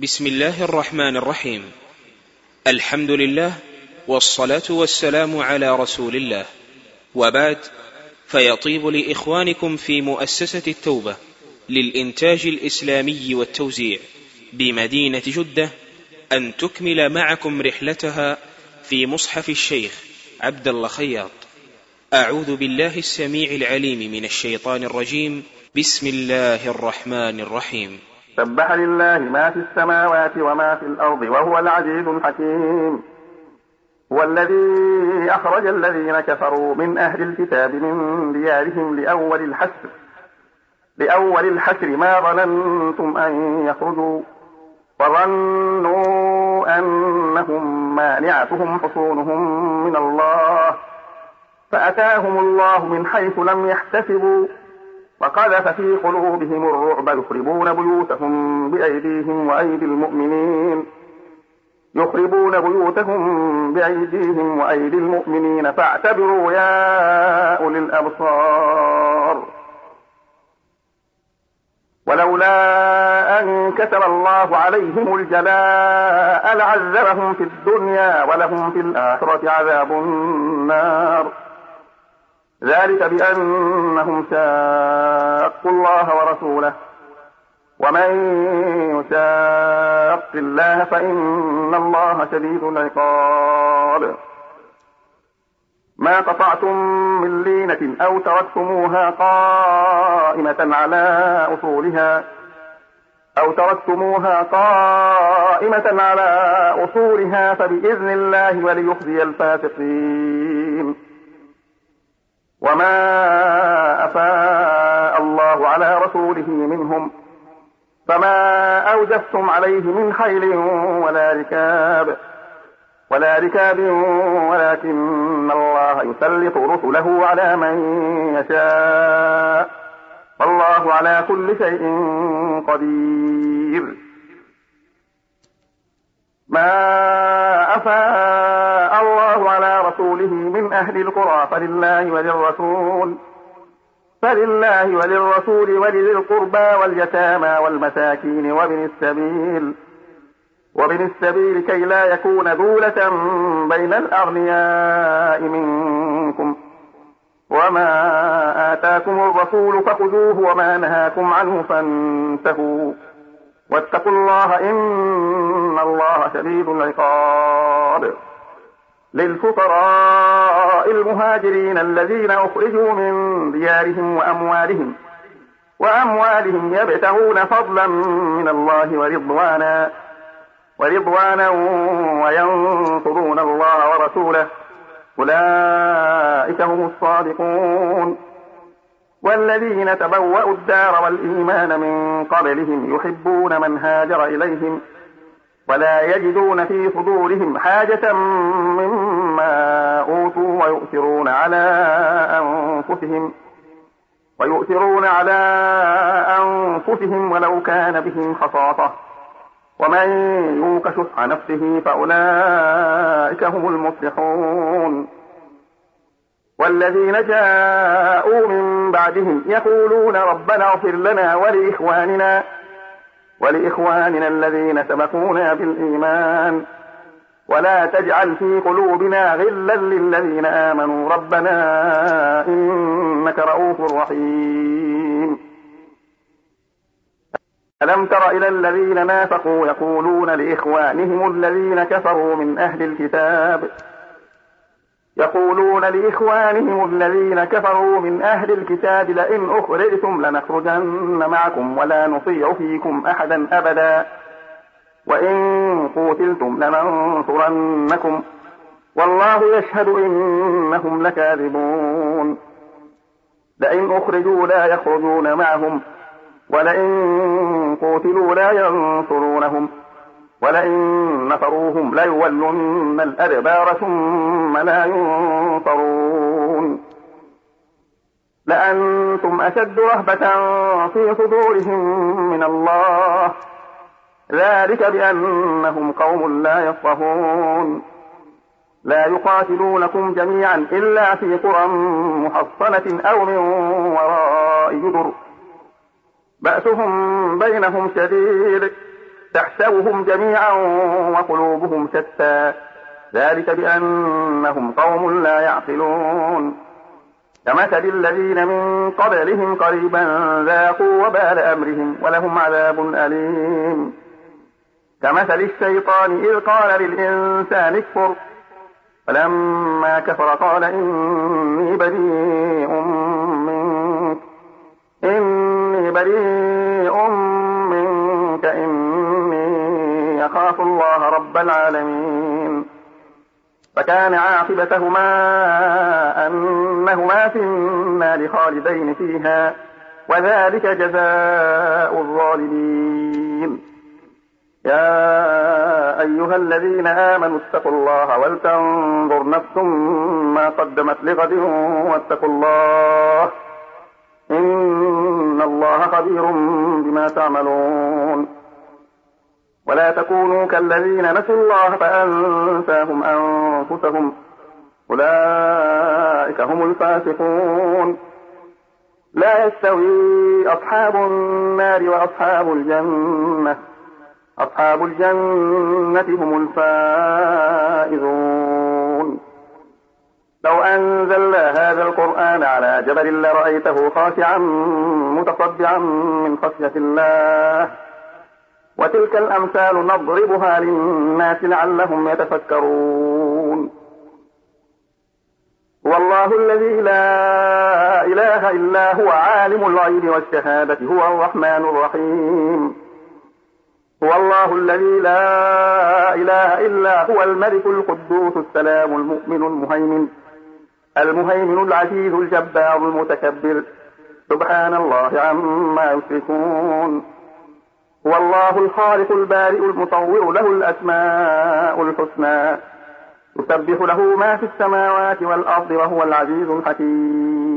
بسم الله الرحمن الرحيم. الحمد لله والصلاة والسلام على رسول الله، وبعد، فيطيب لإخوانكم في مؤسسة التوبة للإنتاج الإسلامي والتوزيع بمدينة جدة أن تكمل معكم رحلتها في مصحف الشيخ عبد الله خياط. أعوذ بالله السميع العليم من الشيطان الرجيم. بسم الله الرحمن الرحيم. سبح لله ما في السماوات وما في الأرض وهو العزيز الحكيم. هو الذي أخرج الذين كفروا من أهل الكتاب من ديارهم لأول الحشر ما ظننتم أن يخرجوا وظنوا أنهم مانعتهم حصونهم من الله فأتاهم الله من حيث لم يحتسبوا وقذف في قلوبهم الرعب يخربون بيوتهم بأيديهم وأيدي المؤمنين فاعتبروا يا أولي الأبصار. ولولا أن كتب الله عليهم الجلاء لعذبهم في الدنيا ولهم في الآخرة عذاب النار، ذلك بأنهم شاقوا الله ورسوله، ومن يشاق الله فإن الله شديد العقاب. ما قطعتم من لينة أو تركتموها قائمة على أصولها فبإذن الله وليخزي الفاسقين. وما أفاء الله على رسوله منهم فما أوجفتم عليه من خيل ولا ركاب ولكن الله يسلط رسله على من يشاء، والله على كل شيء قدير. ما أفاء الله على رسوله من أهل القرى فلله وللرسول ولذي القربى واليتامى والمساكين وابن السبيل كي لا يكون دولة بين الأغنياء منكم. وما آتاكم الرسول فخذوه وما نهاكم عنه فانتهوا، واتقوا الله إن الله شديد العقاب. للفقراء المهاجرين الذين أخرجوا من ديارهم وأموالهم يبتغون فضلا من الله ورضوانا وينصرون الله ورسوله، أولئك هم الصادقون. والذين تبوأوا الدار والإيمان من قبلهم يحبون من هاجر إليهم ولا يجدون في صدورهم حاجة مما أوتوا ويؤثرون على أنفسهم ولو كان بهم خصاصة، ومن يوق شح نفسه فأولئك هم المفلحون. والذين جاءوا من بعدهم يقولون ربنا اغفر لنا ولإخواننا الذين سبقونا بالإيمان ولا تجعل في قلوبنا غلا للذين آمنوا ربنا إنك رؤوف رحيم. ألم تر إلى الذين نافقوا يقولون لإخوانهم الذين كفروا من أهل الكتاب لئن أخرجتم لنخرجن معكم ولا نطيع فيكم أحدا أبدا وإن قوتلتم لننصرنكم والله يشهد إنهم لكاذبون. لئن أخرجوا لا يخرجون معهم ولئن قوتلوا لا ينصرونهم ولئن نصروهم ليولن الأدبار ثم لا ينصرون. لأنتم أشد رهبة في صدورهم من الله، ذلك بأنهم قوم لا يفقهون. لا يقاتلونكم جميعا إلا في قرى محصنة أو من وراء جدر بأسهم بينهم شديد تحسبهم جميعا وقلوبهم شتى ذلك بأنهم قوم لا يعقلون كمثل الذين من قبلهم قريبا ذاقوا وبال أمرهم ولهم عذاب أليم كمثل الشيطان إذ قال للإنسان اكفر فلما كفر قال إني بريء منك إني أخاف الله رب العالمين فكان عاقبتهما أنهما في النار خالدين فيها وذلك جزاء الظالمين يا أيها الذين آمنوا اتقوا الله ولتنظر نفس ما قدمت لغد واتقوا الله إن الله خبير بما تعملون ولا تكونوا كالذين نسوا الله فأنساهم أنفسهم أولئك هم الفاسقون لا يستوي أصحاب النار وأصحاب الجنة أصحاب الجنة هم الفائزون لو أنزلنا هذا القرآن على جبل لرأيته خاشعا متصدعا من خشية الله وتلك الأمثال نضربها للناس لعلهم يتفكرون هو الله الذي لا إله إلا هو عالم الغيب والشهادة هو الرحمن الرحيم هو الله الذي لا إله إلا هو الملك القدوس السلام المؤمن المهيمن العزيز الجبار المتكبر سبحان الله عما يشركون هو الله الخالق البارئ المصور له الأسماء الحسنى يسبح له ما في السماوات والأرض وهو العزيز الحكيم